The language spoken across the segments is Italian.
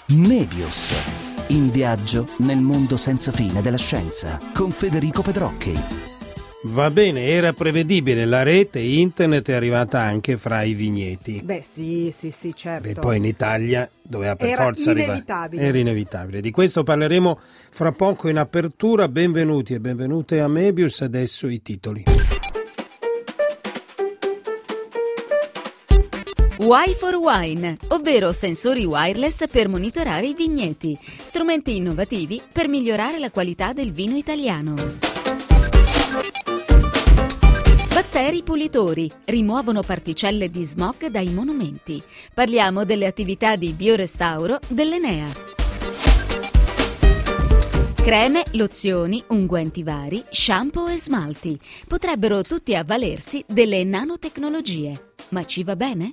Mebius. In viaggio nel mondo senza fine della scienza con Federico Pedrocchi. Va bene, era prevedibile, la rete internet è arrivata anche fra i vigneti. Beh, sì, certo. E poi in Italia doveva per forza arrivare. Era inevitabile. Di questo parleremo fra poco in apertura. Benvenuti e benvenute a Mebius. Adesso i titoli. Wi for Wine, ovvero sensori wireless per monitorare i vigneti, strumenti innovativi per migliorare la qualità del vino italiano. Batteri pulitori rimuovono particelle di smog dai monumenti. Parliamo delle attività di biorestauro dell'Enea. Creme, lozioni, unguenti vari, shampoo e smalti. Potrebbero tutti avvalersi delle nanotecnologie. Ma ci va bene?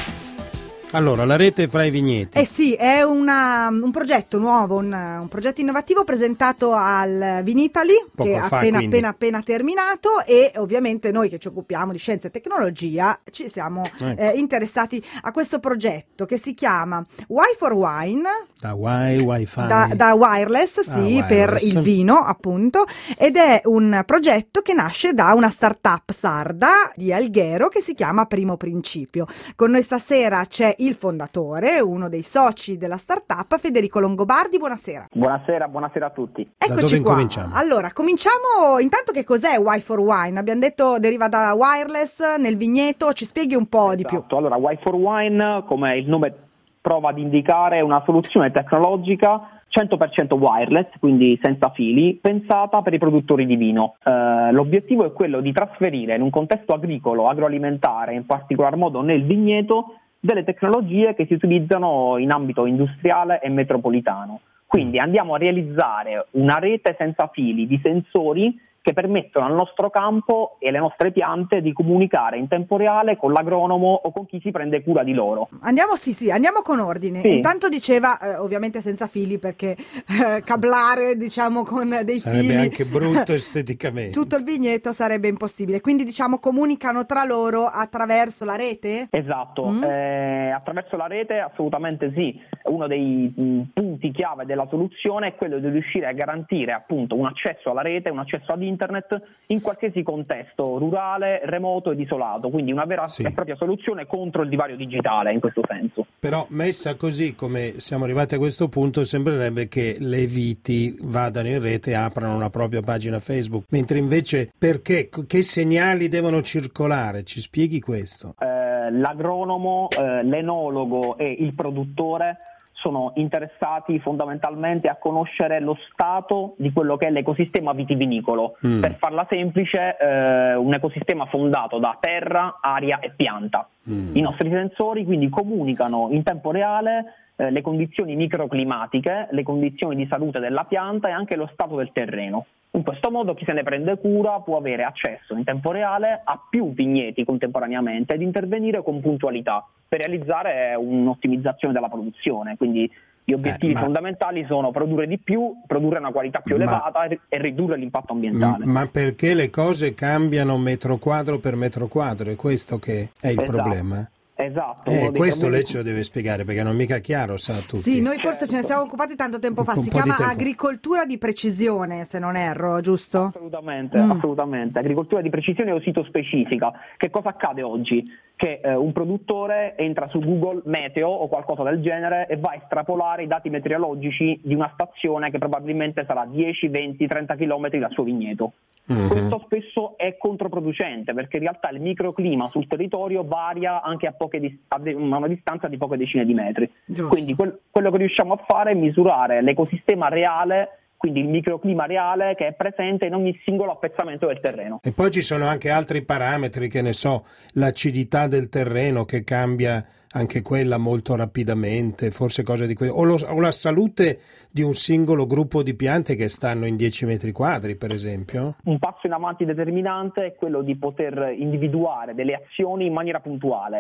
Allora, la rete fra i vigneti. Sì, è un progetto nuovo, un progetto innovativo presentato al Vinitaly, Poco che è fa, appena terminato, e ovviamente noi che ci occupiamo di scienza e tecnologia ci siamo interessati a questo progetto che si chiama Wi for Wine. Da Wi-Fi. Da wireless, sì, wireless. Per il vino, appunto, ed è un progetto che nasce da una startup sarda di Alghero che si chiama Primo Principio. Con noi stasera c'è il fondatore, uno dei soci della startup, Federico Longobardi. Buonasera. Buonasera a tutti. Da dove incominciamo? Allora, cominciamo intanto. Che cos'è Wi for Wine? Abbiamo detto deriva da wireless nel vigneto, ci spieghi un po' di più. Allora, Wi for Wine, come il nome prova ad indicare, è una soluzione tecnologica 100% wireless, quindi senza fili, pensata per i produttori di vino. L'obiettivo è quello di trasferire in un contesto agricolo, agroalimentare, in particolar modo nel vigneto, delle tecnologie che si utilizzano in ambito industriale e metropolitano. Quindi andiamo a realizzare una rete senza fili di sensori che permettono al nostro campo e alle nostre piante di comunicare in tempo reale con l'agronomo o con chi si prende cura di loro. Andiamo con ordine. Sì. Intanto diceva, ovviamente senza fili, perché cablare, diciamo, con dei sarebbe fili... Sarebbe anche brutto esteticamente. Tutto il vigneto sarebbe impossibile. Quindi, diciamo, comunicano tra loro attraverso la rete? Esatto, attraverso la rete assolutamente sì. Uno dei punti chiave della soluzione è quello di riuscire a garantire appunto un accesso alla rete, un accesso ad internet in qualsiasi contesto rurale, remoto ed isolato, quindi una vera e propria soluzione contro il divario digitale in questo senso. Però messa così come siamo arrivati a questo punto sembrerebbe che le viti vadano in rete e aprano una propria pagina Facebook, mentre invece perché? Che segnali devono circolare? Ci spieghi questo? L'agronomo, l'enologo e il produttore sono interessati fondamentalmente a conoscere lo stato di quello che è l'ecosistema vitivinicolo. Per farla semplice, un ecosistema fondato da terra, aria e pianta. I nostri sensori quindi comunicano in tempo reale le condizioni microclimatiche, le condizioni di salute della pianta e anche lo stato del terreno. In questo modo chi se ne prende cura può avere accesso in tempo reale a più vigneti contemporaneamente ed intervenire con puntualità per realizzare un'ottimizzazione della produzione. Quindi gli obiettivi fondamentali sono produrre di più, produrre una qualità più elevata e ridurre l'impatto ambientale. Ma perché le cose cambiano metro quadro per metro quadro? È questo che è il problema? Esatto. Questo lei ce lo deve spiegare perché non è mica chiaro, sa, a tutti. Sì, noi forse ce ne siamo occupati tanto tempo fa. Si chiama agricoltura di precisione, se non erro, giusto? Assolutamente. Agricoltura di precisione o sito-specifica. Che cosa accade oggi? Che un produttore entra su Google Meteo o qualcosa del genere e va a estrapolare i dati meteorologici di una stazione che probabilmente sarà 10, 20, 30 km dal suo vigneto. Questo spesso è controproducente perché in realtà il microclima sul territorio varia anche a una distanza di poche decine di metri. Giusto. Quindi quello che riusciamo a fare è misurare l'ecosistema reale, quindi il microclima reale che è presente in ogni singolo appezzamento del terreno. E poi ci sono anche altri parametri, che ne so, l'acidità del terreno che cambia anche quella molto rapidamente, forse cose di quello, o la salute di un singolo gruppo di piante che stanno in 10 metri quadri, per esempio? Un passo in avanti determinante è quello di poter individuare delle azioni in maniera puntuale.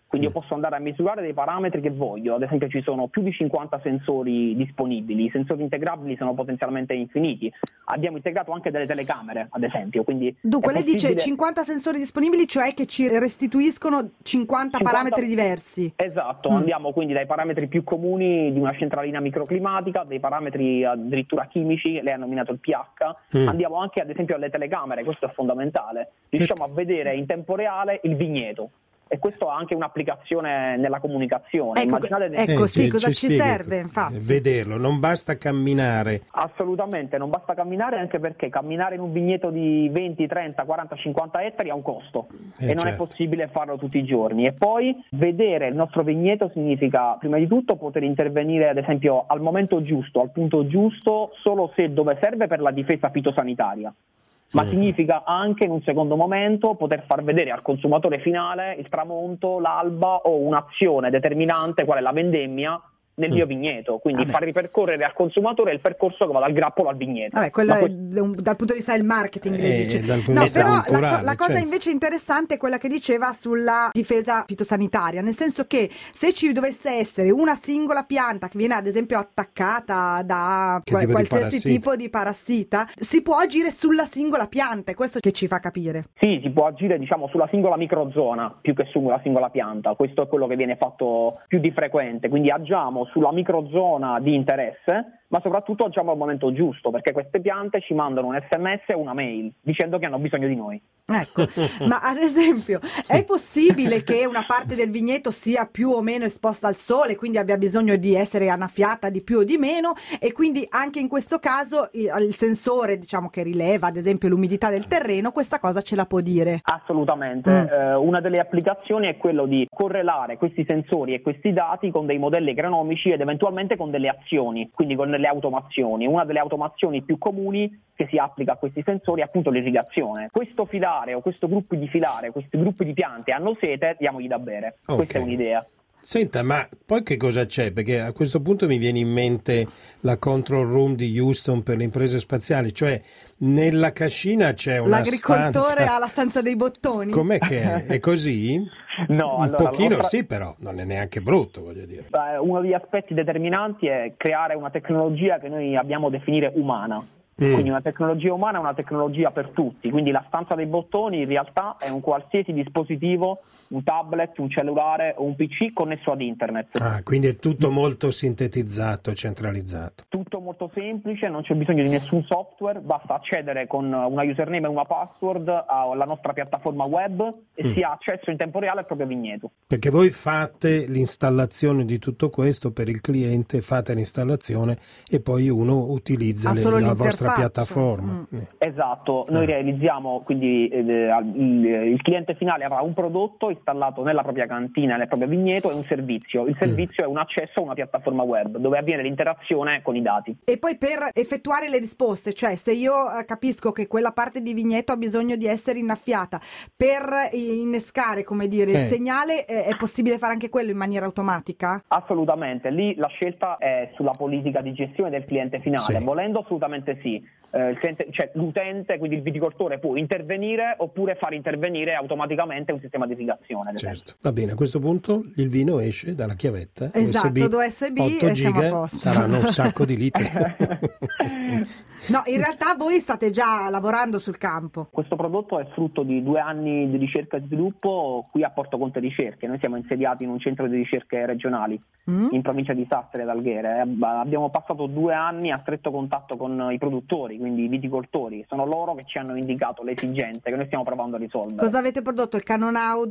quindi io posso andare a misurare dei parametri che voglio. Ad esempio ci sono più di 50 sensori disponibili, i sensori integrabili sono potenzialmente infiniti, abbiamo integrato anche delle telecamere ad esempio, quindi dunque lei dice 50 sensori disponibili, cioè che ci restituiscono 50 parametri diversi. Esatto, andiamo quindi dai parametri più comuni di una centralina microclimatica, dei parametri addirittura chimici, lei ha nominato il pH, andiamo anche ad esempio alle telecamere, questo è fondamentale, riusciamo a vedere in tempo reale il vigneto. E questo ha anche un'applicazione nella comunicazione. Cosa ci serve, infatti? Vederlo, non basta camminare. Assolutamente, non basta camminare, anche perché camminare in un vigneto di 20, 30, 40, 50 ettari ha un costo e non è possibile farlo tutti i giorni. E poi vedere il nostro vigneto significa, prima di tutto, poter intervenire ad esempio al momento giusto, al punto giusto, solo se dove serve per la difesa fitosanitaria. Ma significa anche in un secondo momento poter far vedere al consumatore finale il tramonto, l'alba o un'azione determinante quale la vendemmia nel mio vigneto, quindi far ripercorrere al consumatore il percorso che va dal grappolo al vigneto. Quello è dal punto di vista del marketing, dice. Però la cosa invece interessante è quella che diceva sulla difesa fitosanitaria, nel senso che se ci dovesse essere una singola pianta che viene ad esempio attaccata da qualsiasi tipo di parassita, si può agire sulla singola pianta, è questo che ci fa capire. Sì, si può agire sulla singola microzona più che sulla singola pianta, questo è quello che viene fatto più di frequente, quindi agiamo sulla microzona di interesse, ma soprattutto agiamo al momento giusto, perché queste piante ci mandano un SMS o una mail dicendo che hanno bisogno di noi. Ecco, ma ad esempio è possibile che una parte del vigneto sia più o meno esposta al sole, quindi abbia bisogno di essere annaffiata di più o di meno, e quindi anche in questo caso il sensore che rileva ad esempio l'umidità del terreno, questa cosa ce la può dire? Assolutamente, una delle applicazioni è quello di correlare questi sensori e questi dati con dei modelli agronomici ed eventualmente con delle azioni, quindi con delle automazioni. Una delle automazioni più comuni che si applica a questi sensori è appunto l'irrigazione. Questo filare o questo gruppo di filare, questi gruppi di piante hanno sete, diamogli da bere. Okay. Questa è un'idea. Senta, ma poi che cosa c'è? Perché a questo punto mi viene in mente la control room di Houston per le imprese spaziali, cioè nella cascina c'è una l'agricoltore stanza... ha la stanza dei bottoni. Com'è che è così? No, un pochino sì, però non è neanche brutto, voglio dire. Uno degli aspetti determinanti è creare una tecnologia che noi abbiamo a definire umana. Quindi una tecnologia umana è una tecnologia per tutti, quindi la stanza dei bottoni in realtà è un qualsiasi dispositivo, un tablet, un cellulare o un PC connesso ad internet. Quindi è tutto molto sintetizzato, centralizzato. Tutto molto semplice, non c'è bisogno di nessun software, basta accedere con una username e una password alla nostra piattaforma web e si ha accesso in tempo reale al proprio vigneto. Perché voi fate l'installazione di tutto questo per il cliente, fate l'installazione e poi uno utilizza la vostra piattaforma. Esatto, noi realizziamo, quindi il cliente finale avrà un prodotto installato nella propria cantina, nel proprio vigneto, e un servizio. Il servizio è un accesso a una piattaforma web dove avviene l'interazione con i dati. E poi per effettuare le risposte, cioè se io capisco che quella parte di vigneto ha bisogno di essere innaffiata, per innescare, il segnale, è possibile fare anche quello in maniera automatica? Assolutamente, lì la scelta è sulla politica di gestione del cliente finale, volendo assolutamente sì. L'utente, quindi il viticoltore, può intervenire oppure far intervenire automaticamente un sistema di irrigazione. Certo, va bene, a questo punto il vino esce dalla chiavetta esatto, USB 8 e giga, siamo a posto. Saranno un sacco di litri. No, in realtà voi state già lavorando sul campo. Questo prodotto è frutto di 2 anni di ricerca e sviluppo qui a Porto Conte Ricerche. Noi siamo insediati in un centro di ricerche regionali in provincia di Sassari ed Alghere. Abbiamo passato 2 anni a stretto contatto con i produttori, quindi i viticoltori. Sono loro che ci hanno indicato le esigenze che noi stiamo provando a risolvere. Cosa avete prodotto? Il Canonau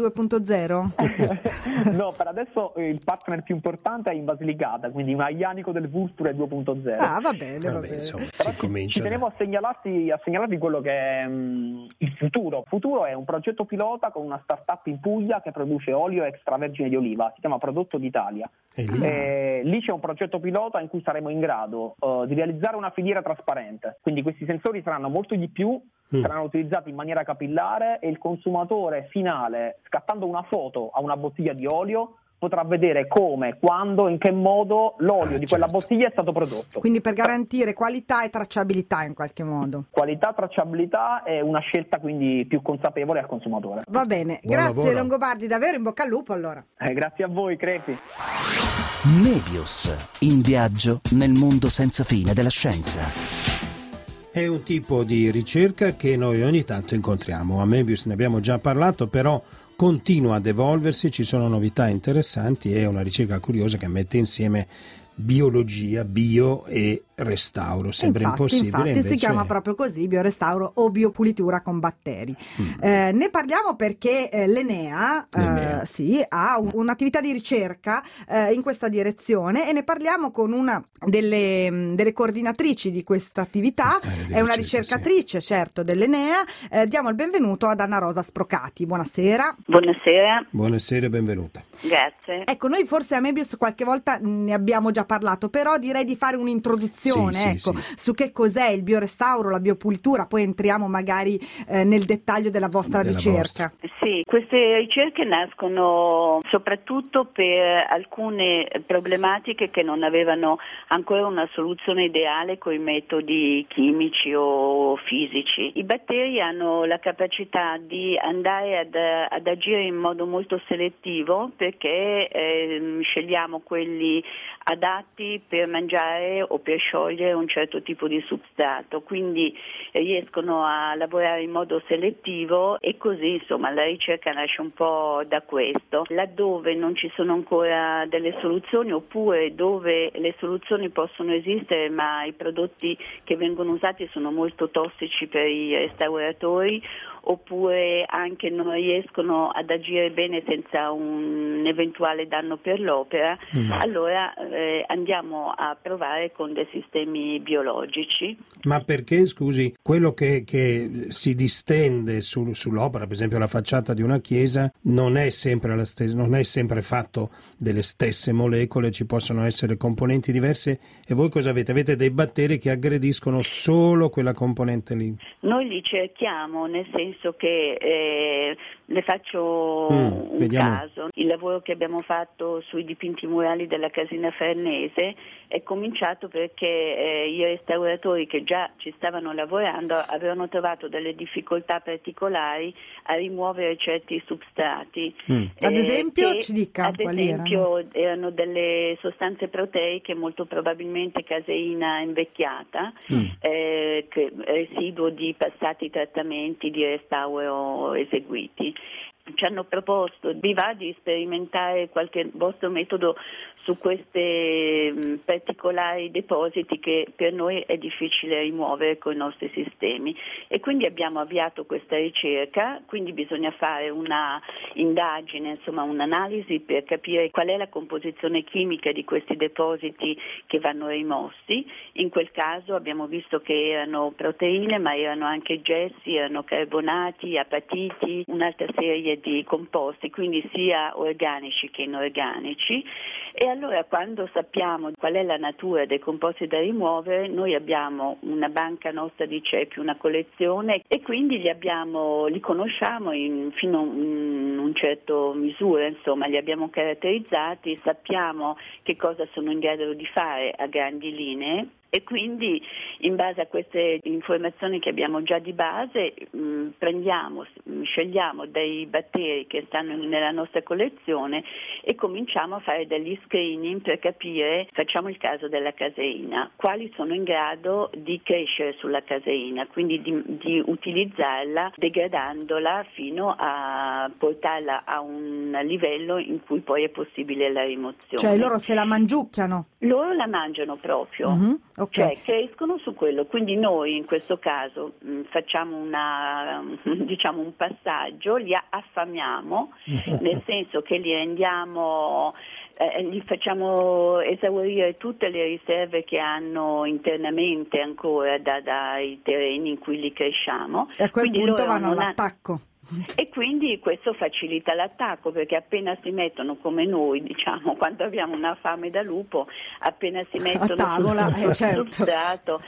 2.0? No, per adesso il partner più importante è in Basilicata, quindi un Aglianico del Vulture 2.0. Va bene. Insomma, ci tenevo a segnalarvi quello che è il futuro. Il futuro è un progetto pilota con una startup in Puglia che produce olio extravergine di oliva, si chiama Prodotto d'Italia. Lì c'è un progetto pilota in cui saremo in grado di realizzare una filiera trasparente, quindi questi sensori saranno molto di più, saranno utilizzati in maniera capillare e il consumatore finale, scattando una foto a una bottiglia di olio, potrà vedere come, quando, in che modo l'olio di quella bottiglia è stato prodotto. Quindi per garantire qualità e tracciabilità in qualche modo. Qualità, tracciabilità è una scelta quindi più consapevole al consumatore. Va bene, Buon grazie lavoro. Longobardi, davvero in bocca al lupo allora. Grazie a voi, Crepi. Nebius, in viaggio nel mondo senza fine della scienza. È un tipo di ricerca che noi ogni tanto incontriamo. A Mebius ne abbiamo già parlato, però continua ad evolversi, ci sono novità interessanti, è una ricerca curiosa che mette insieme biologia, bio e restauro. Sembra impossibile. Infatti invece si chiama proprio così, biorestauro o biopulitura con batteri. Ne parliamo perché l'Enea sì, ha un'attività di ricerca in questa direzione e ne parliamo con una delle coordinatrici di questa attività. È una ricercatrice, certo, dell'Enea. Diamo il benvenuto ad Anna Rosa Sprocati. Buonasera. Buonasera. Buonasera e benvenuta. Grazie. Ecco, noi forse a Mebius qualche volta ne abbiamo già parlato, però direi di fare un'introduzione su che cos'è il biorestauro, la biopulitura, poi entriamo magari nel dettaglio della vostra ricerca. Sì, queste ricerche nascono soprattutto per alcune problematiche che non avevano ancora una soluzione ideale con i metodi chimici o fisici. I batteri hanno la capacità di andare ad agire in modo molto selettivo perché scegliamo quelli adatti per mangiare o per sciogliere un certo tipo di substrato, quindi riescono a lavorare in modo selettivo e così insomma la ricerca nasce un po' da questo. Laddove non ci sono ancora delle soluzioni oppure dove le soluzioni possono esistere ma i prodotti che vengono usati sono molto tossici per i restauratori oppure anche non riescono ad agire bene senza un eventuale danno per l'opera, allora andiamo a provare con dei sistemi biologici. Ma perché, scusi, quello che si distende sull'opera, per esempio la facciata di una chiesa, non è sempre la stessa, non è sempre fatto delle stesse molecole, ci possono essere componenti diverse e voi cosa avete? Avete dei batteri che aggrediscono solo quella componente lì? Noi li cerchiamo, nel senso che le faccio un caso. Il lavoro che abbiamo fatto sui dipinti murali della Casina Farnese è cominciato perché i restauratori che già ci stavano lavorando avevano trovato delle difficoltà particolari a rimuovere certi substrati. Ad esempio, ci dica ad quali esempio erano delle sostanze proteiche, molto probabilmente caseina invecchiata, residuo di passati trattamenti di restauro eseguiti. Ci hanno proposto, vi va di sperimentare qualche vostro metodo su questi particolari depositi che per noi è difficile rimuovere con i nostri sistemi e quindi abbiamo avviato questa ricerca, quindi bisogna fare una indagine, insomma un'analisi per capire qual è la composizione chimica di questi depositi che vanno rimossi. In quel caso abbiamo visto che erano proteine ma erano anche gessi, erano carbonati, apatiti, un'altra serie di composti, quindi sia organici che inorganici. E allora quando sappiamo qual è la natura dei composti da rimuovere, noi abbiamo una banca nostra di ceppi, una collezione e quindi li conosciamo fino a un certo misura, insomma li abbiamo caratterizzati, sappiamo che cosa sono in grado di fare a grandi linee. E quindi in base a queste informazioni che abbiamo già di base scegliamo dei batteri che stanno nella nostra collezione e cominciamo a fare degli screening per capire, facciamo il caso della caseina, quali sono in grado di crescere sulla caseina, quindi di utilizzarla degradandola fino a portarla a un livello in cui poi è possibile la rimozione. Cioè loro se la mangiucchiano? Loro la mangiano proprio. Okay. Cioè crescono su quello, quindi noi in questo caso facciamo un passaggio, li affamiamo, nel senso che li rendiamo, li facciamo esaurire tutte le riserve che hanno internamente ancora dai terreni in cui li cresciamo. E a quel quindi punto loro vanno all'attacco. e quindi questo facilita l'attacco, perché appena si mettono, come noi diciamo, quando abbiamo una fame da lupo, appena si mettono a tavola, sul certo. substrato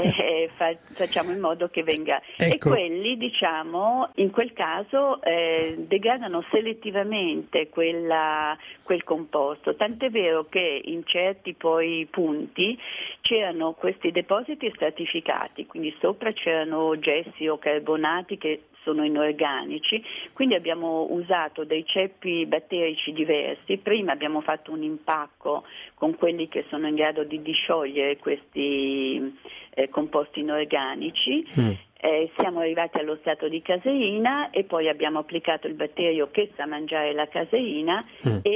facciamo in modo che venga, ecco. E quelli diciamo in quel caso degradano selettivamente quel composto, tant'è vero che in certi poi punti c'erano questi depositi stratificati, quindi sopra c'erano gessi o carbonati che sono inorganici, quindi abbiamo usato dei ceppi batterici diversi. Prima abbiamo fatto un impacco con quelli che sono in grado di disciogliere questi composti inorganici. Siamo arrivati allo stato di caseina e poi abbiamo applicato il batterio che sa mangiare la caseina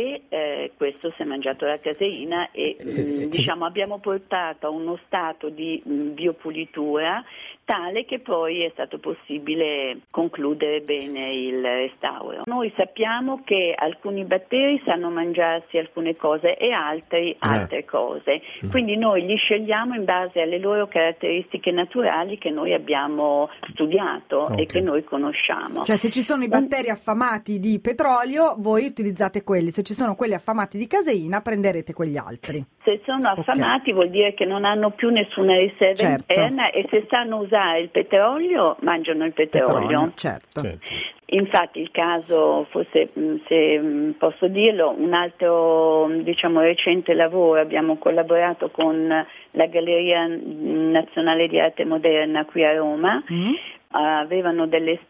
e questo si è mangiato la caseina e diciamo abbiamo portato a uno stato di biopulitura tale che poi è stato possibile concludere bene il restauro. Noi sappiamo che alcuni batteri sanno mangiarsi alcune cose e altri altre cose, quindi noi li scegliamo in base alle loro caratteristiche naturali che noi abbiamo studiato e che noi conosciamo. Cioè se ci sono i batteri affamati di petrolio voi utilizzate quelli, se ci sono quelli affamati di caseina prenderete quegli altri. Se sono affamati vuol dire che non hanno più nessuna riserva interna e se sanno usare il petrolio mangiano il petrolio. Certo. Infatti il caso, forse se posso dirlo, un altro diciamo recente lavoro, abbiamo collaborato con la Galleria Nazionale di Arte Moderna qui a Roma. Avevano delle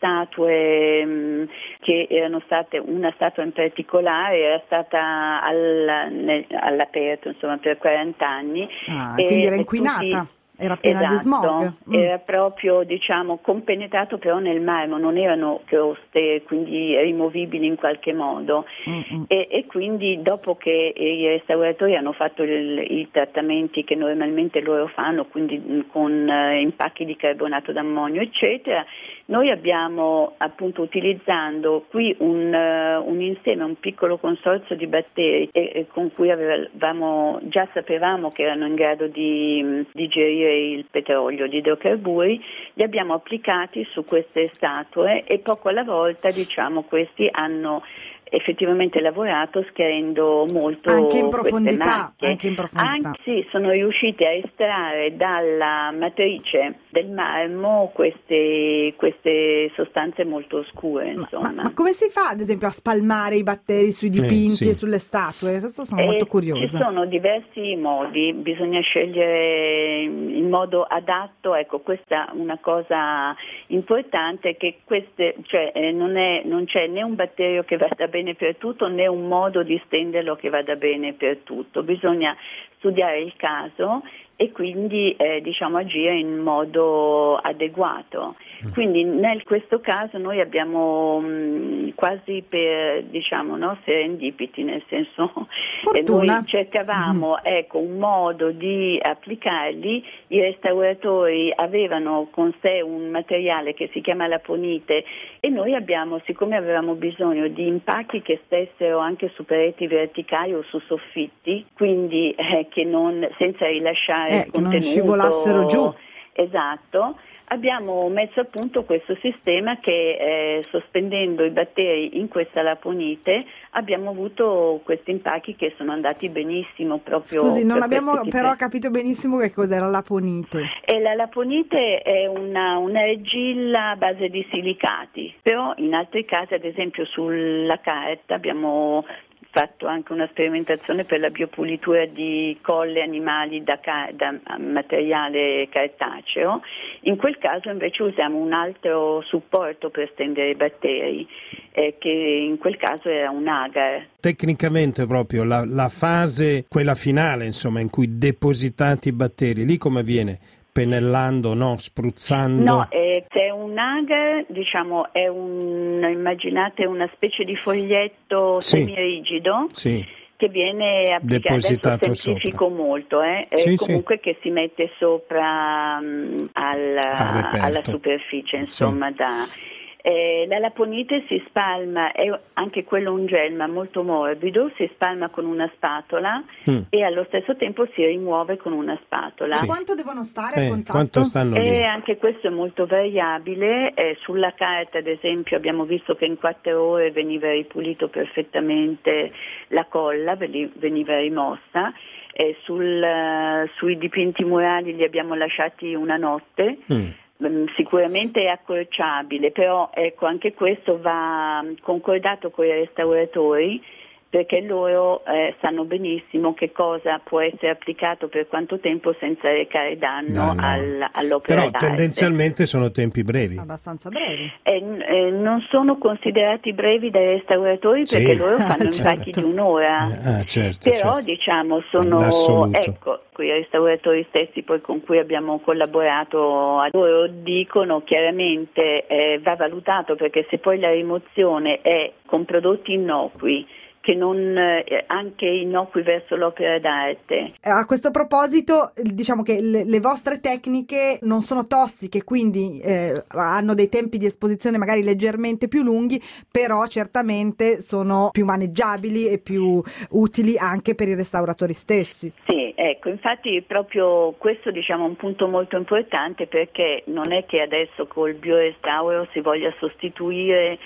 statue che erano state, una statua in particolare era stata all'aperto insomma per 40 anni e quindi era inquinata. Era piena di smog. Era proprio diciamo compenetrato però nel marmo, non erano croste quindi rimovibili in qualche modo e quindi dopo che i restauratori hanno fatto i trattamenti che normalmente loro fanno, quindi con impacchi di carbonato d'ammonio eccetera, noi abbiamo appunto utilizzando qui un insieme, un piccolo consorzio di batteri con cui già sapevamo che erano in grado di digerire il petrolio, gli idrocarburi, li abbiamo applicati su queste statue e poco alla volta diciamo questi hanno effettivamente lavorato schiarendo molto anche in profondità. Sì, sono riusciti a estrarre dalla matrice del marmo queste sostanze molto scure insomma. Ma come si fa ad esempio a spalmare i batteri sui dipinti e sulle statue? Questo sono molto curiosa. Ci sono diversi modi, bisogna scegliere il modo adatto. Ecco, questa è una cosa importante, che non c'è né un batterio che vada bene per tutto né un modo di stenderlo che vada bene per tutto, bisogna studiare il caso e quindi diciamo agire in modo adeguato. Quindi in questo caso noi abbiamo quasi per serendipiti, nel senso noi cercavamo un modo di applicarli, i restauratori avevano con sé un materiale che si chiama laponite e noi siccome avevamo bisogno di impacchi che stessero anche su pareti verticali o su soffitti, quindi senza rilasciare il contenuto, che non scivolassero giù. Esatto. Abbiamo messo a punto questo sistema che sospendendo i batteri in questa laponite abbiamo avuto questi impacchi che sono andati benissimo proprio. Scusi, non abbiamo però capito benissimo che cos'era la laponite. La laponite è una argilla a base di silicati, però in altri casi, ad esempio sulla carta, abbiamo fatto anche una sperimentazione per la biopulitura di colle animali da materiale cartaceo. In quel caso invece usiamo un altro supporto per stendere i batteri, che in quel caso era un agar. Tecnicamente proprio la fase, quella finale insomma, in cui depositate i batteri, lì come avviene? Pennellando, spruzzando? No, c'è un agar, diciamo, immaginate una specie di foglietto semirigido che viene applicato, adesso semplifico molto, comunque che si mette sopra alla superficie, insomma, La laponite si spalma, è anche quello un gel ma molto morbido, si spalma con una spatola e allo stesso tempo si rimuove con una spatola. Sì. Quanto devono stare a contatto? Quanto stanno lì? Anche questo è molto variabile. Sulla carta, ad esempio, abbiamo visto che in 4 ore veniva ripulito perfettamente la colla, veniva rimossa. Sui dipinti murali li abbiamo lasciati una notte. Sicuramente è accorciabile, però ecco, anche questo va concordato con i restauratori, perché loro sanno benissimo che cosa può essere applicato per quanto tempo senza recare danno all'opera però d'arte. Tendenzialmente sono tempi brevi. Abbastanza brevi. Non sono considerati brevi dai restauratori perché loro fanno impacchi di un'ora. Certo, però certo. Diciamo sono i restauratori stessi poi con cui abbiamo collaborato, loro dicono chiaramente va valutato, perché se poi la rimozione è con prodotti innocui, che non anche innocui verso l'opera d'arte. A questo proposito, diciamo che le vostre tecniche non sono tossiche, quindi hanno dei tempi di esposizione magari leggermente più lunghi, però certamente sono più maneggiabili e più utili anche per i restauratori stessi. Sì, ecco, infatti proprio questo diciamo è un punto molto importante, perché non è che adesso col biorestauro si voglia sostituire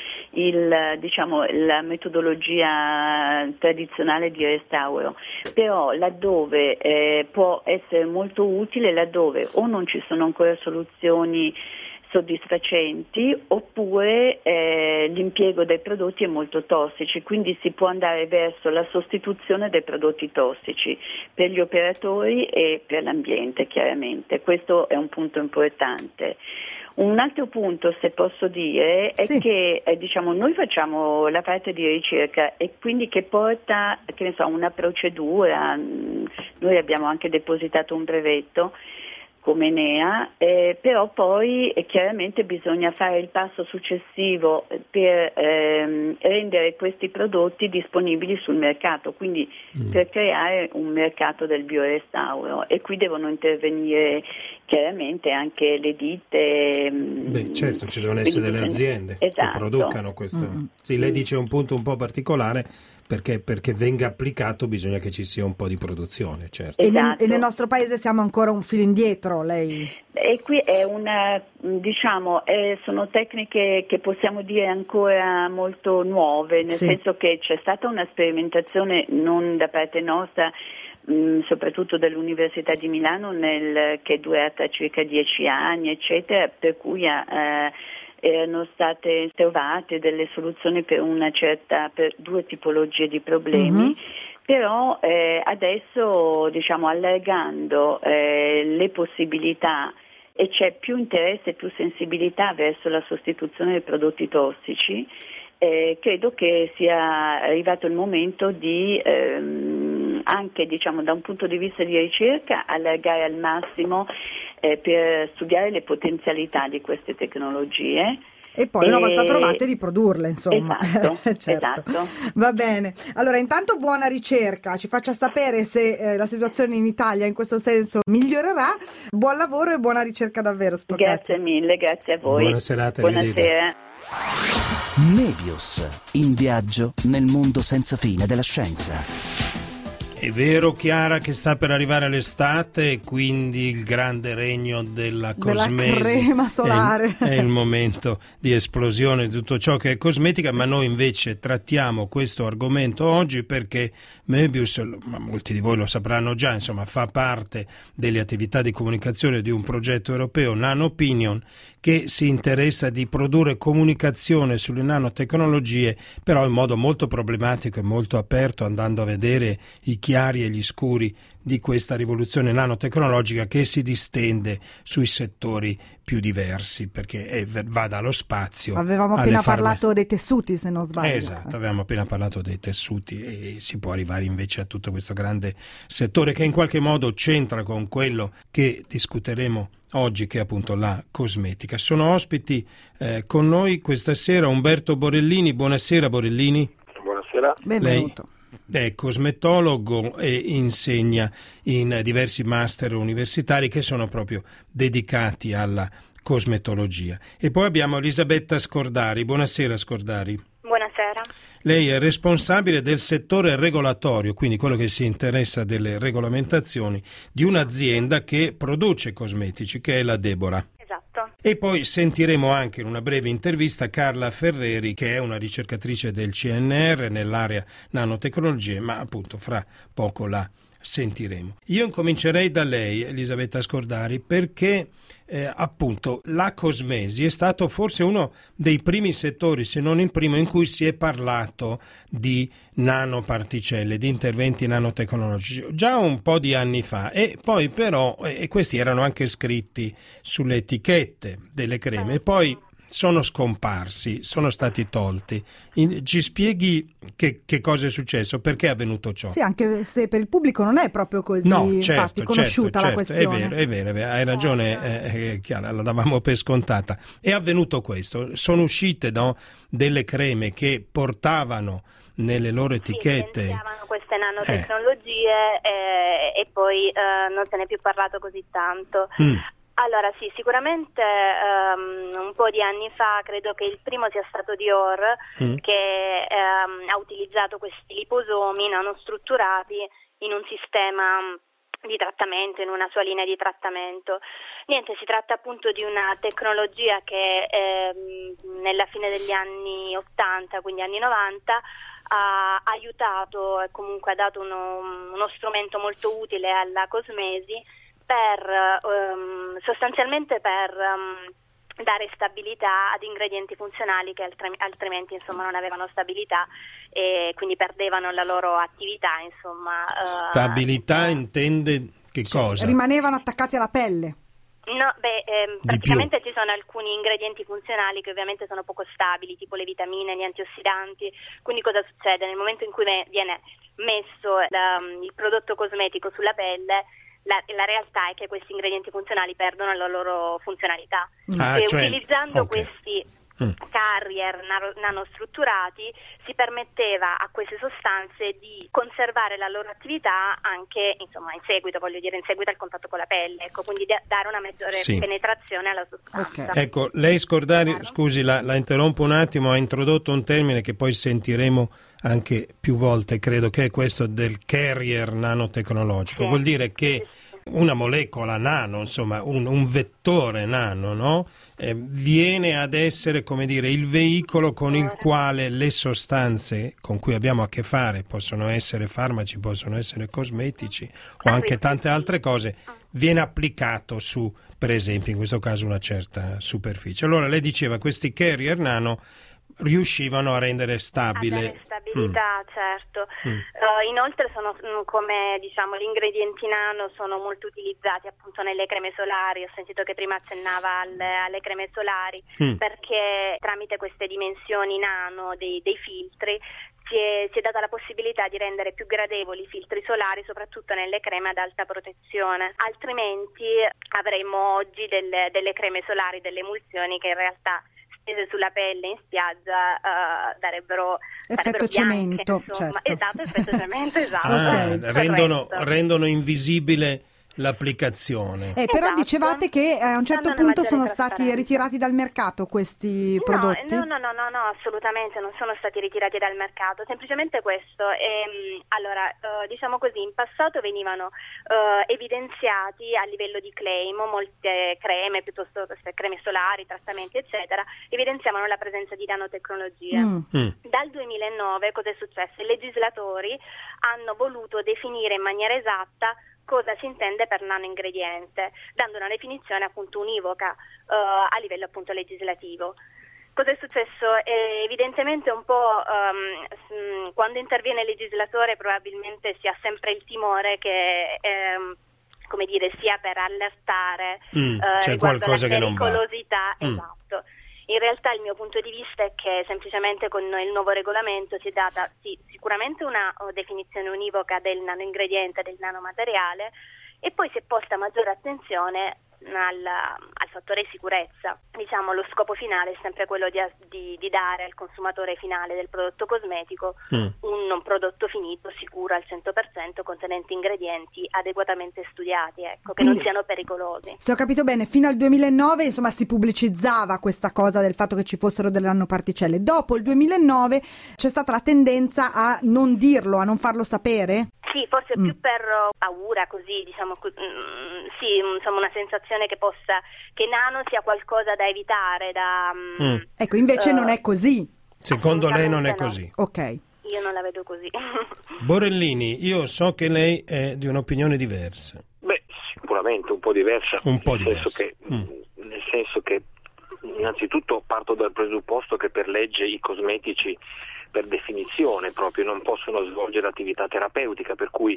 la metodologia tradizionale di restauro, però laddove può essere molto utile, laddove o non ci sono ancora soluzioni soddisfacenti, oppure l'impiego dei prodotti è molto tossici, quindi si può andare verso la sostituzione dei prodotti tossici per gli operatori e per l'ambiente, chiaramente. Questo è un punto importante. Un altro punto, se posso dire, è che noi facciamo la parte di ricerca e quindi che porta, una procedura. Noi abbiamo anche depositato un brevetto come Enea, però poi chiaramente bisogna fare il passo successivo per rendere questi prodotti disponibili sul mercato, quindi per creare un mercato del biorestauro, e qui devono intervenire chiaramente anche le ditte. Certo, ci devono essere delle aziende che producano questo. Sì, lei dice un punto un po' particolare, perché venga applicato bisogna che ci sia un po' di produzione, certo. E nel nostro paese siamo ancora un filo indietro, lei? E qui è sono tecniche che possiamo dire ancora molto nuove, nel senso che c'è stata una sperimentazione non da parte nostra, soprattutto dell'Università di Milano, che è durata circa 10 anni, eccetera, per cui erano state trovate delle soluzioni per per 2 tipologie di problemi. Però adesso allargando le possibilità, e c'è più interesse e più sensibilità verso la sostituzione dei prodotti tossici, credo che sia arrivato il momento di anche da un punto di vista di ricerca allargare al massimo per studiare le potenzialità di queste tecnologie. E poi una volta trovate di produrle, insomma. Esatto. Va bene. Allora, intanto buona ricerca, ci faccia sapere se la situazione in Italia in questo senso migliorerà. Buon lavoro e buona ricerca davvero, Sporcati. Grazie mille, grazie a voi. Buona serata. Buonasera. Mebius, in viaggio nel mondo senza fine della scienza. È vero, Chiara, che sta per arrivare l'estate e quindi il grande regno della cosmesi, crema solare. È il momento di esplosione di tutto ciò che è cosmetica, ma noi invece trattiamo questo argomento oggi perché Mebius, ma molti di voi lo sapranno già, fa parte delle attività di comunicazione di un progetto europeo, NanoOpinion, che si interessa di produrre comunicazione sulle nanotecnologie, però in modo molto problematico e molto aperto, andando a vedere i chiari e gli scuri di questa rivoluzione nanotecnologica che si distende sui settori più diversi, perché va dallo spazio. Avevamo appena parlato dei tessuti, se non sbaglio. Esatto, avevamo appena parlato dei tessuti e si può arrivare invece a tutto questo grande settore che in qualche modo c'entra con quello che discuteremo oggi, che è appunto la cosmetica. Sono ospiti con noi questa sera Umberto Borellini. Buonasera Borellini. Buonasera. Benvenuto. Lei è cosmetologo e insegna in diversi master universitari che sono proprio dedicati alla cosmetologia. E poi abbiamo Elisabetta Scordari. Buonasera Scordari. Buonasera. Lei è responsabile del settore regolatorio, quindi quello che si interessa delle regolamentazioni di un'azienda che produce cosmetici, che è la Deborah. Esatto. E poi sentiremo anche in una breve intervista Carla Ferreri, che è una ricercatrice del CNR nell'area nanotecnologie, ma appunto fra poco la sentiremo. Io incomincerei da lei, Elisabetta Scordari, perché appunto la cosmesi è stato forse uno dei primi settori, se non il primo, in cui si è parlato di nanoparticelle, di interventi nanotecnologici, già un po' di anni fa, e poi però, e questi erano anche scritti sulle etichette delle creme, e poi sono scomparsi, sono stati tolti. Ci spieghi che cosa è successo? Perché è avvenuto ciò? Sì, anche se per il pubblico non è proprio così infatti, conosciuta la questione. È vero, hai ragione, è chiaro, la davamo per scontata. È avvenuto questo, sono uscite delle creme che portavano nelle loro etichette. Iniziavano queste nanotecnologie e poi non se ne è più parlato così tanto. Allora sì, sicuramente un po' di anni fa credo che il primo sia stato Dior che ha utilizzato questi liposomi nanostrutturati in un sistema di trattamento, in una sua linea di trattamento. Niente, si tratta appunto di una tecnologia che nella fine degli anni 80, quindi anni 90, ha aiutato e comunque ha dato uno strumento molto utile alla cosmesi sostanzialmente per dare stabilità ad ingredienti funzionali che altrimenti insomma non avevano stabilità e quindi perdevano la loro attività, insomma. Stabilità intende che cosa? Rimanevano attaccati alla pelle. No, praticamente ci sono alcuni ingredienti funzionali che ovviamente sono poco stabili, tipo le vitamine, gli antiossidanti. Quindi cosa succede? Nel momento in cui viene messo il prodotto cosmetico sulla pelle, la realtà è che questi ingredienti funzionali perdono la loro funzionalità. Utilizzando questi carrier nanostrutturati si permetteva a queste sostanze di conservare la loro attività anche in seguito al contatto con la pelle, ecco, quindi dare una maggiore penetrazione alla sostanza. Okay. Ecco, lei Scordari, scusi, la interrompo un attimo, ha introdotto un termine che poi sentiremo anche più volte, credo, che è questo del carrier nanotecnologico. Vuol dire che una molecola nano, insomma un vettore nano, no? Viene ad essere, come dire, il veicolo con il quale le sostanze con cui abbiamo a che fare, possono essere farmaci, possono essere cosmetici o anche tante altre cose, viene applicato su, per esempio in questo caso, una certa superficie. Allora lei diceva questi carrier nano riuscivano a rendere stabile. A dare stabilità, certo. Inoltre sono come diciamo gli ingredienti nano sono molto utilizzati appunto nelle creme solari. Ho sentito che prima accennava alle creme solari perché tramite queste dimensioni nano dei filtri si è data la possibilità di rendere più gradevoli i filtri solari, soprattutto nelle creme ad alta protezione. Altrimenti avremmo oggi delle creme solari, delle emulsioni che in realtà stese sulla pelle in spiaggia sarebbero effetto cemento, insomma. Certo. Esatto, effetto cemento, esatto. Rendono invisibile l'applicazione. Però Esatto. dicevate che a un certo punto sono stati ritirati dal mercato questi prodotti? No, assolutamente non sono stati ritirati dal mercato, semplicemente questo. Allora, diciamo così, in passato venivano evidenziati a livello di claim molte creme, piuttosto creme solari, trattamenti, eccetera, evidenziavano la presenza di nanotecnologie. Dal 2009 cosa è successo? I legislatori hanno voluto definire in maniera esatta cosa si intende per nanoingrediente, dando una definizione appunto univoca a livello appunto legislativo. Cosa è successo? Evidentemente un po' quando interviene il legislatore probabilmente si ha sempre il timore che come dire sia per allertare c'è qualcosa che non va. pericolosità, esatto. In realtà il mio punto di vista è che semplicemente con il nuovo regolamento si è data sicuramente una definizione univoca del nanoingrediente, del nanomateriale, e poi si è posta maggiore attenzione al fattore sicurezza. Diciamo, lo scopo finale è sempre quello di dare al consumatore finale del prodotto cosmetico un prodotto finito, sicuro al 100%, contenente ingredienti adeguatamente studiati, ecco, che non siano pericolosi. Se ho capito bene, fino al 2009 insomma si pubblicizzava questa cosa del fatto che ci fossero delle nanoparticelle. Dopo il 2009 c'è stata la tendenza a non dirlo, a non farlo sapere? Sì, forse più per paura, così, diciamo, sì, insomma, una sensazione che nano sia qualcosa da evitare, Ecco, invece non è così. Secondo lei non è così? Ok. Io non la vedo così. Borellini, io so che lei è di un'opinione diversa. Beh, sicuramente un po' diversa. Nel senso che innanzitutto parto dal presupposto che per legge i cosmetici per definizione proprio non possono svolgere attività terapeutica, per cui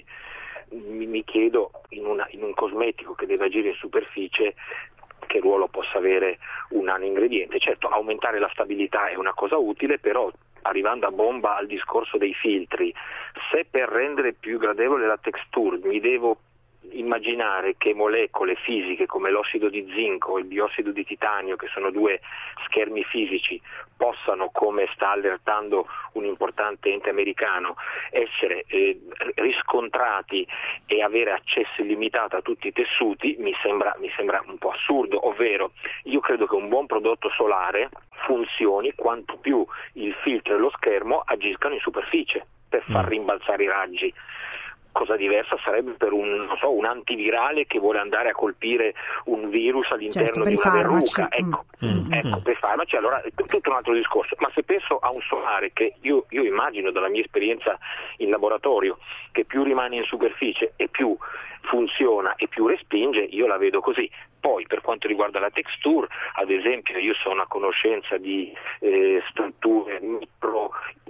mi chiedo in un cosmetico che deve agire in superficie che ruolo possa avere un nanoingrediente. Certo, aumentare la stabilità è una cosa utile, però arrivando a bomba al discorso dei filtri, se per rendere più gradevole la texture mi devo immaginare che molecole fisiche come l'ossido di zinco o il biossido di titanio, che sono due schermi fisici, possano, come sta allertando un importante ente americano, essere riscontrati e avere accesso illimitato a tutti i tessuti, mi sembra un po' assurdo. Ovvero, io credo che un buon prodotto solare funzioni quanto più il filtro e lo schermo agiscano in superficie per far rimbalzare i raggi. Cosa diversa sarebbe per un antivirale che vuole andare a colpire un virus all'interno di una verruca. Ecco, per i farmaci allora è tutto un altro discorso. Ma se penso a un solare che io immagino dalla mia esperienza in laboratorio che più rimane in superficie e più funziona e più respinge, io la vedo così. Poi per quanto riguarda la texture, ad esempio, io sono a conoscenza di strutture micro,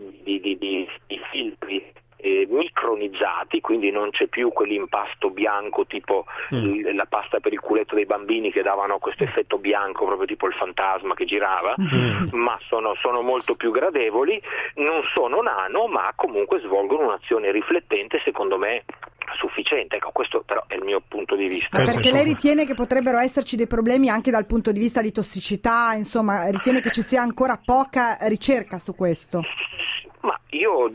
di filtri micronizzati, quindi non c'è più quell'impasto bianco tipo la pasta per il culetto dei bambini che davano questo effetto bianco proprio tipo il fantasma che girava, ma sono molto più gradevoli, non sono nano, ma comunque svolgono un'azione riflettente secondo me sufficiente. Ecco, questo però è il mio punto di vista. Ma perché lei ritiene che potrebbero esserci dei problemi anche dal punto di vista di tossicità, insomma, ritiene che ci sia ancora poca ricerca su questo? Ma io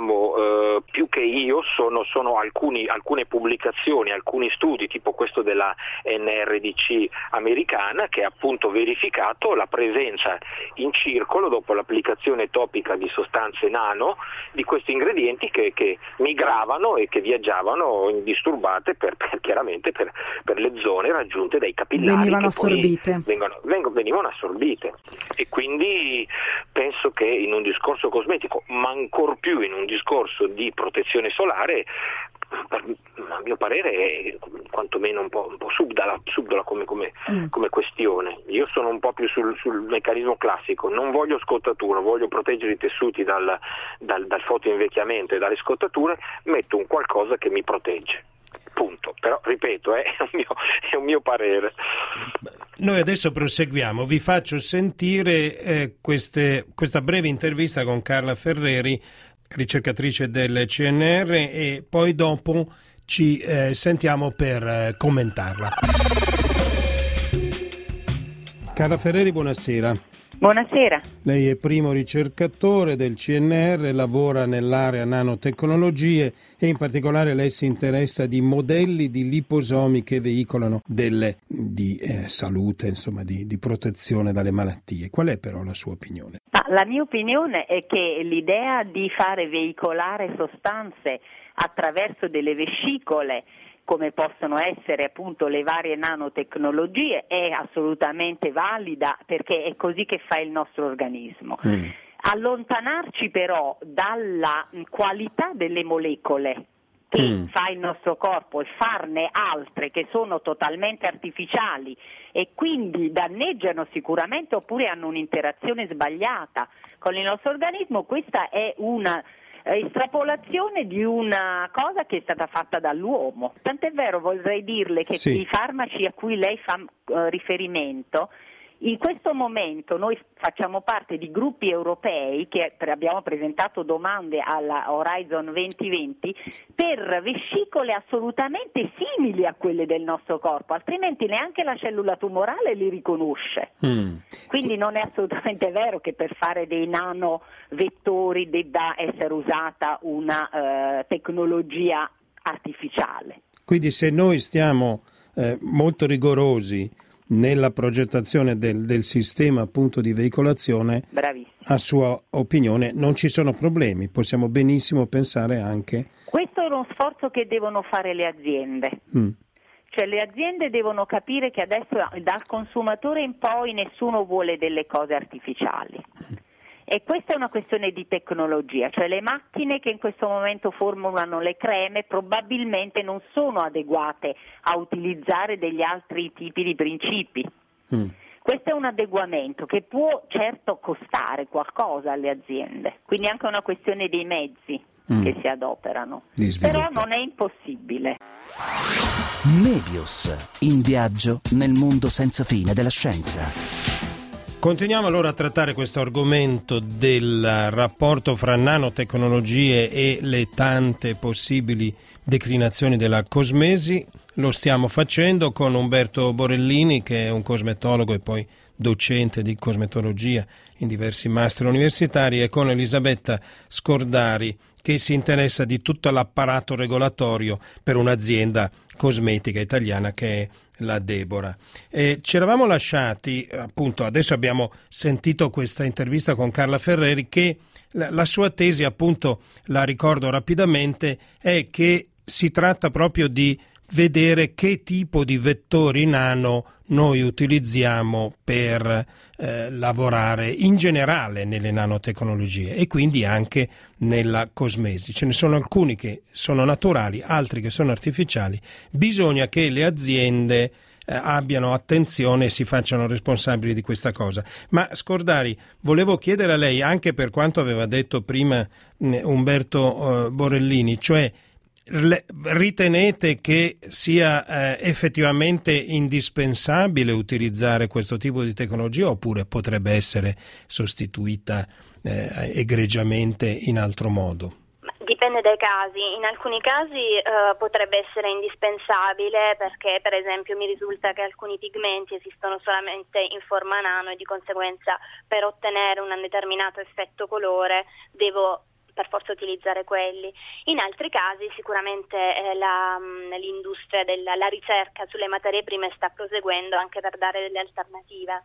più che io sono alcune pubblicazioni, alcuni studi tipo questo della NRDC americana che ha appunto verificato la presenza in circolo dopo l'applicazione topica di sostanze nano di questi ingredienti che migravano e che viaggiavano indisturbate chiaramente per le zone raggiunte dai capillari. Venivano assorbite. Venivano assorbite, e quindi penso che in un discorso cosmetico, ma ancor più in un discorso di protezione solare, a mio parere è quantomeno un po' subdola come questione. Io sono un po' più sul meccanismo classico, non voglio scottatura, voglio proteggere i tessuti dal fotoinvecchiamento e dalle scottature, metto un qualcosa che mi protegge. Punto. Però ripeto, è un mio parere. Noi adesso proseguiamo, vi faccio sentire questa breve intervista con Carla Ferreri, ricercatrice del CNR, e poi dopo ci sentiamo per commentarla. Carla Ferreri, buonasera. Buonasera. Lei è primo ricercatore del CNR, lavora nell'area nanotecnologie e in particolare lei si interessa di modelli di liposomi che veicolano di salute, insomma di protezione dalle malattie. Qual è però la sua opinione? La mia opinione è che l'idea di fare veicolare sostanze attraverso delle vescicole, come possono essere appunto le varie nanotecnologie, è assolutamente valida, perché è così che fa il nostro organismo. Allontanarci però dalla qualità delle molecole che fa il nostro corpo e farne altre che sono totalmente artificiali e quindi danneggiano sicuramente oppure hanno un'interazione sbagliata con il nostro organismo, questa è una estrapolazione di una cosa che è stata fatta dall'uomo. Tant'è vero, vorrei dirle che i farmaci a cui lei fa riferimento In questo momento noi facciamo parte di gruppi europei che abbiamo presentato domande alla Horizon 2020 per vescicole assolutamente simili a quelle del nostro corpo, altrimenti neanche la cellula tumorale li riconosce. Quindi non è assolutamente vero che per fare dei nanovettori debba essere usata una tecnologia artificiale. Quindi se noi stiamo molto rigorosi nella progettazione del sistema appunto di veicolazione, a sua opinione non ci sono problemi, possiamo benissimo pensare anche... Questo è uno sforzo che devono fare le aziende. Cioè le aziende devono capire che adesso dal consumatore in poi nessuno vuole delle cose artificiali. E questa è una questione di tecnologia, cioè le macchine che in questo momento formulano le creme probabilmente non sono adeguate a utilizzare degli altri tipi di principi. Questo è un adeguamento che può certo costare qualcosa alle aziende, quindi anche una questione dei mezzi che si adoperano, però non è impossibile. Mebius, in viaggio nel mondo senza fine della scienza. Continuiamo allora a trattare questo argomento del rapporto fra nanotecnologie e le tante possibili declinazioni della cosmesi. Lo stiamo facendo con Umberto Borellini, che è un cosmetologo e poi docente di cosmetologia in diversi master universitari, e con Elisabetta Scordari, che si interessa di tutto l'apparato regolatorio per un'azienda cosmetica italiana che è la Debora. Ci eravamo lasciati, appunto, adesso abbiamo sentito questa intervista con Carla Ferreri, che la sua tesi, appunto, la ricordo rapidamente, è che si tratta proprio di vedere che tipo di vettori nano noi utilizziamo per lavorare in generale nelle nanotecnologie e quindi anche nella cosmesi. Ce ne sono alcuni che sono naturali, altri che sono artificiali. Bisogna che le aziende abbiano attenzione e si facciano responsabili di questa cosa. Ma Scordari, volevo chiedere a lei, anche per quanto aveva detto prima Umberto Borellini, cioè ritenete che sia effettivamente indispensabile utilizzare questo tipo di tecnologia, oppure potrebbe essere sostituita egregiamente in altro modo? Dipende dai casi. In alcuni casi potrebbe essere indispensabile, perché per esempio mi risulta che alcuni pigmenti esistono solamente in forma nano e di conseguenza per ottenere un determinato effetto colore devo per forza utilizzare quelli. In altri casi sicuramente l'industria la ricerca sulle materie prime sta proseguendo anche per dare delle alternative.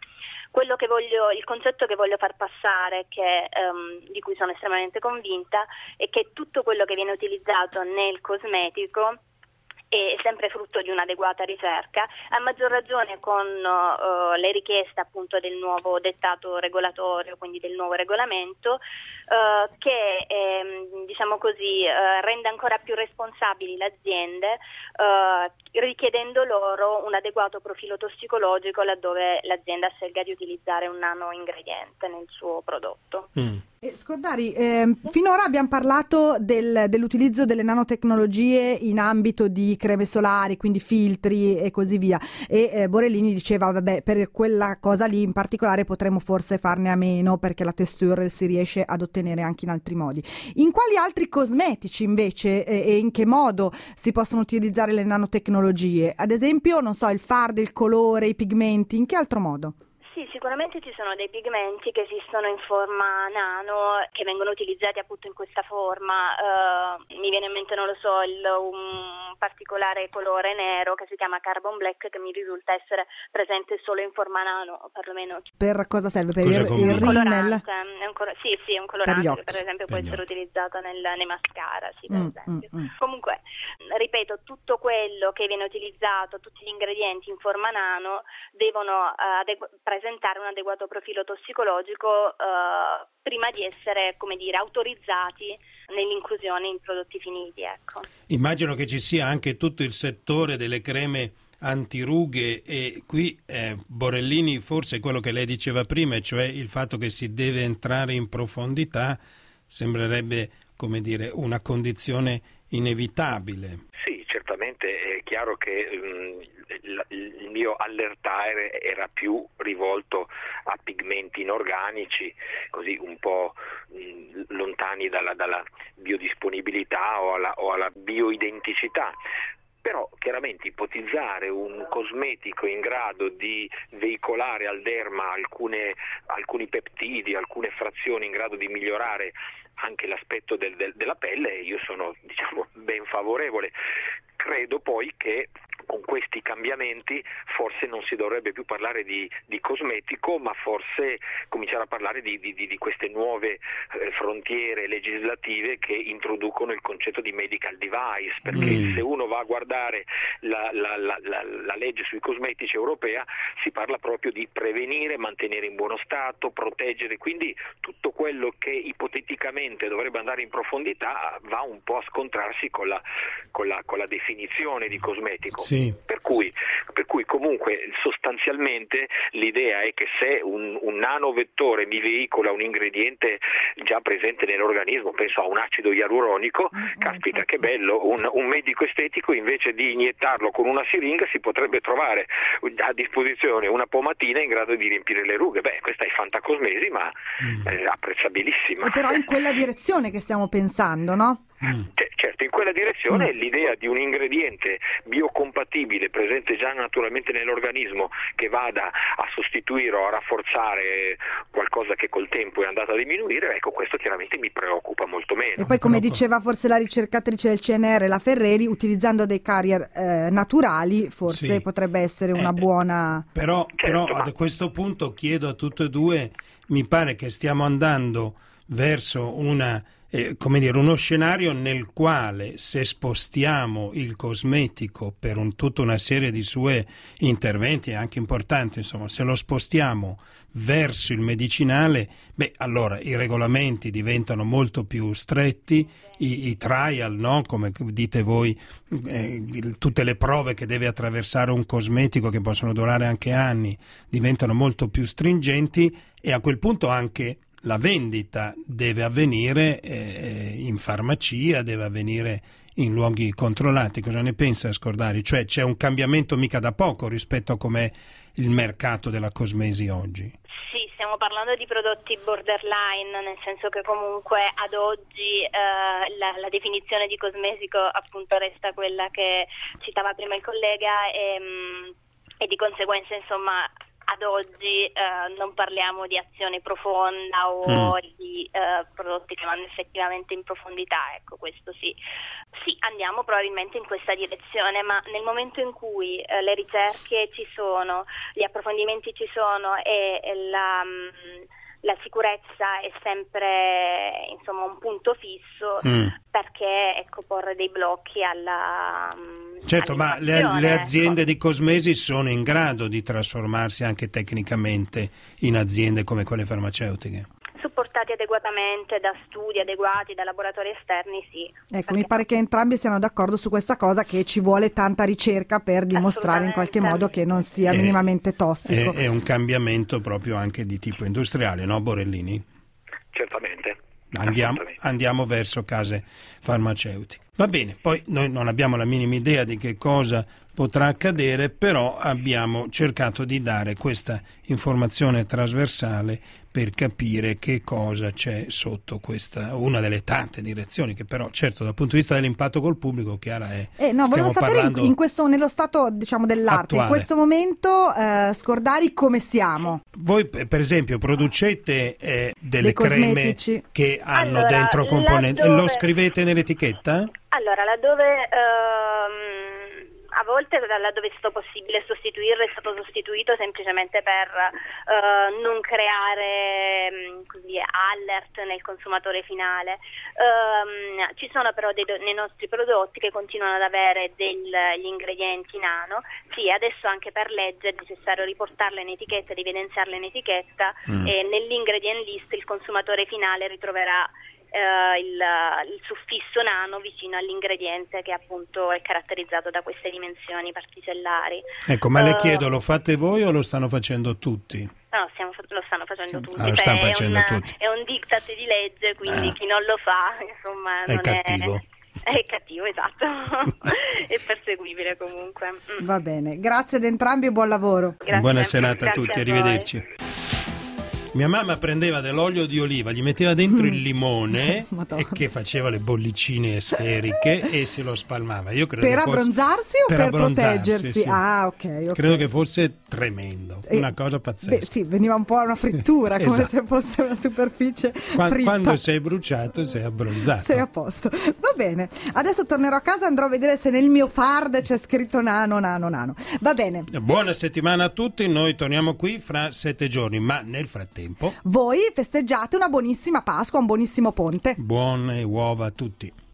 Il concetto che voglio far passare, di cui sono estremamente convinta, è che tutto quello che viene utilizzato nel cosmetico è sempre frutto di un'adeguata ricerca, a maggior ragione con le richieste appunto del nuovo dettato regolatorio, quindi del nuovo regolamento, che diciamo così rende ancora più responsabili le aziende, richiedendo loro un adeguato profilo tossicologico laddove l'azienda scelga di utilizzare un nano ingrediente nel suo prodotto. Scordari, finora abbiamo parlato dell'utilizzo delle nanotecnologie in ambito di creme solari, quindi filtri e così via, e Borellini diceva vabbè, per quella cosa lì in particolare potremmo forse farne a meno perché la texture si riesce ad ottenere anche in altri modi. In quali altri cosmetici invece e in che modo si possono utilizzare le nanotecnologie? Ad esempio, non so, il fardo, il colore, i pigmenti, in che altro modo? Sì, sicuramente ci sono dei pigmenti che esistono in forma nano, che vengono utilizzati appunto in questa forma. Mi viene in mente, non lo so, un particolare colore nero che si chiama Carbon Black, che mi risulta essere presente solo in forma nano, o perlomeno. Per cosa serve? Per il rimmel? Sì, è un colorante che per esempio può essere utilizzato nei mascara, sì, per esempio. Comunque, ripeto, tutto quello che viene utilizzato, tutti gli ingredienti in forma nano devono presentare un adeguato profilo tossicologico prima di essere, come dire, autorizzati nell'inclusione in prodotti finiti, ecco. Immagino che ci sia anche tutto il settore delle creme antirughe, e qui Borellini forse quello che lei diceva prima, cioè il fatto che si deve entrare in profondità, sembrerebbe, come dire, una condizione inevitabile. Sì, certamente chiaramente è chiaro che il mio allertare era più rivolto a pigmenti inorganici, così un po' lontani dalla biodisponibilità o alla bioidenticità. Però chiaramente ipotizzare un cosmetico in grado di veicolare al derma alcuni peptidi, alcune frazioni in grado di migliorare anche l'aspetto della pelle, io sono ben favorevole. Credo poi che con questi cambiamenti forse non si dovrebbe più parlare di cosmetico, ma forse cominciare a parlare di queste nuove frontiere legislative che introducono il concetto di medical device, perché se uno va a guardare la legge sui cosmetici europea si parla proprio di prevenire, mantenere in buono stato, proteggere, quindi tutto quello che ipoteticamente dovrebbe andare in profondità va un po' a scontrarsi con la definizione di cosmetico. Sì. Per cui comunque sostanzialmente l'idea è che se un nanovettore mi veicola un ingrediente già presente nell'organismo, penso a un acido ialuronico, caspita che bello, un medico estetico invece di iniettarlo con una siringa si potrebbe trovare a disposizione una pomatina in grado di riempire le rughe. Questa è fantacosmesi, ma apprezzabilissima. E però in quella direzione che stiamo pensando, no? Certo, in quella direzione l'idea di un ingrediente biocompatibile presente già naturalmente nell'organismo che vada a sostituire o a rafforzare qualcosa che col tempo è andato a diminuire, ecco, questo chiaramente mi preoccupa molto meno. E poi, come diceva forse la ricercatrice del CNR, la Ferreri, utilizzando dei carrier naturali forse potrebbe essere una buona... Però a questo punto chiedo a tutte e due, mi pare che stiamo andando verso uno scenario nel quale, se spostiamo il cosmetico per tutta una serie di suoi interventi anche importanti, insomma, se lo spostiamo verso il medicinale, allora i regolamenti diventano molto più stretti, i trial, no? Come dite voi, tutte le prove che deve attraversare un cosmetico, che possono durare anche anni, diventano molto più stringenti, e a quel punto anche la vendita deve avvenire in farmacia, deve avvenire in luoghi controllati. Cosa ne pensa Scordari? Cioè c'è un cambiamento mica da poco rispetto a com'è il mercato della cosmesi oggi. Sì, stiamo parlando di prodotti borderline, nel senso che comunque ad oggi la definizione di cosmetico appunto resta quella che citava prima il collega e di conseguenza insomma ad oggi non parliamo di azione profonda o di prodotti che vanno effettivamente in profondità, ecco, questo sì. Sì, andiamo probabilmente in questa direzione, ma nel momento in cui le ricerche ci sono, gli approfondimenti ci sono e la sicurezza è sempre insomma un punto fisso, perché porre dei blocchi alla certo, ma le aziende di cosmesi sono in grado di trasformarsi anche tecnicamente in aziende come quelle farmaceutiche? Supportati adeguatamente da studi adeguati, da laboratori esterni, sì. Ecco, mi pare che entrambi siano d'accordo su questa cosa, che ci vuole tanta ricerca per dimostrare in qualche modo che non sia minimamente tossico. È un cambiamento proprio anche di tipo industriale, no Borellini? Certamente. Andiamo verso case farmaceutiche. Va bene, poi noi non abbiamo la minima idea di che cosa potrà accadere, però abbiamo cercato di dare questa informazione trasversale per capire che cosa c'è sotto questa, una delle tante direzioni che però certo dal punto di vista dell'impatto col pubblico, Chiara, volevo sapere nello stato diciamo dell'arte attuale. In questo momento Scordari, come siamo? Voi per esempio producete delle creme che hanno dentro componenti, lo scrivete nell'etichetta? Allora, laddove a volte laddove è stato possibile sostituirlo è stato sostituito semplicemente per non creare così alert nel consumatore finale. Ci sono però nei nostri prodotti che continuano ad avere gli ingredienti nano. Sì, adesso anche per legge è necessario riportarle in etichetta, ed evidenziarle in etichetta, e nell'ingredient list il consumatore finale ritroverà il suffisso nano vicino all'ingrediente che appunto è caratterizzato da queste dimensioni particellari. Ecco, ma le chiedo, lo fate voi o lo stanno facendo tutti? No, lo stanno facendo tutti. Lo stanno facendo tutti. È un diktat di legge, quindi chi non lo fa insomma è cattivo. È cattivo, esatto. È perseguibile comunque. Va bene, grazie ad entrambi e buon lavoro. Grazie. Buona serata a tutti, arrivederci. Mia mamma prendeva dell'olio di oliva, gli metteva dentro il limone e che faceva le bollicine sferiche e se lo spalmava. Io credo per che fosse, abbronzarsi o per proteggersi? Sì. Ah, ok. Credo che fosse tremendo, una cosa pazzesca. Beh, sì, veniva un po' una frittura, come esatto. se fosse una superficie fritta. Quando sei bruciato sei abbronzato. Sei a posto. Va bene. Adesso tornerò a casa e andrò a vedere se nel mio FARD c'è scritto nano. Va bene. Buona settimana a tutti, noi torniamo qui fra 7 giorni, ma nel frattempo voi festeggiate una buonissima Pasqua, un buonissimo ponte. Buone uova a tutti.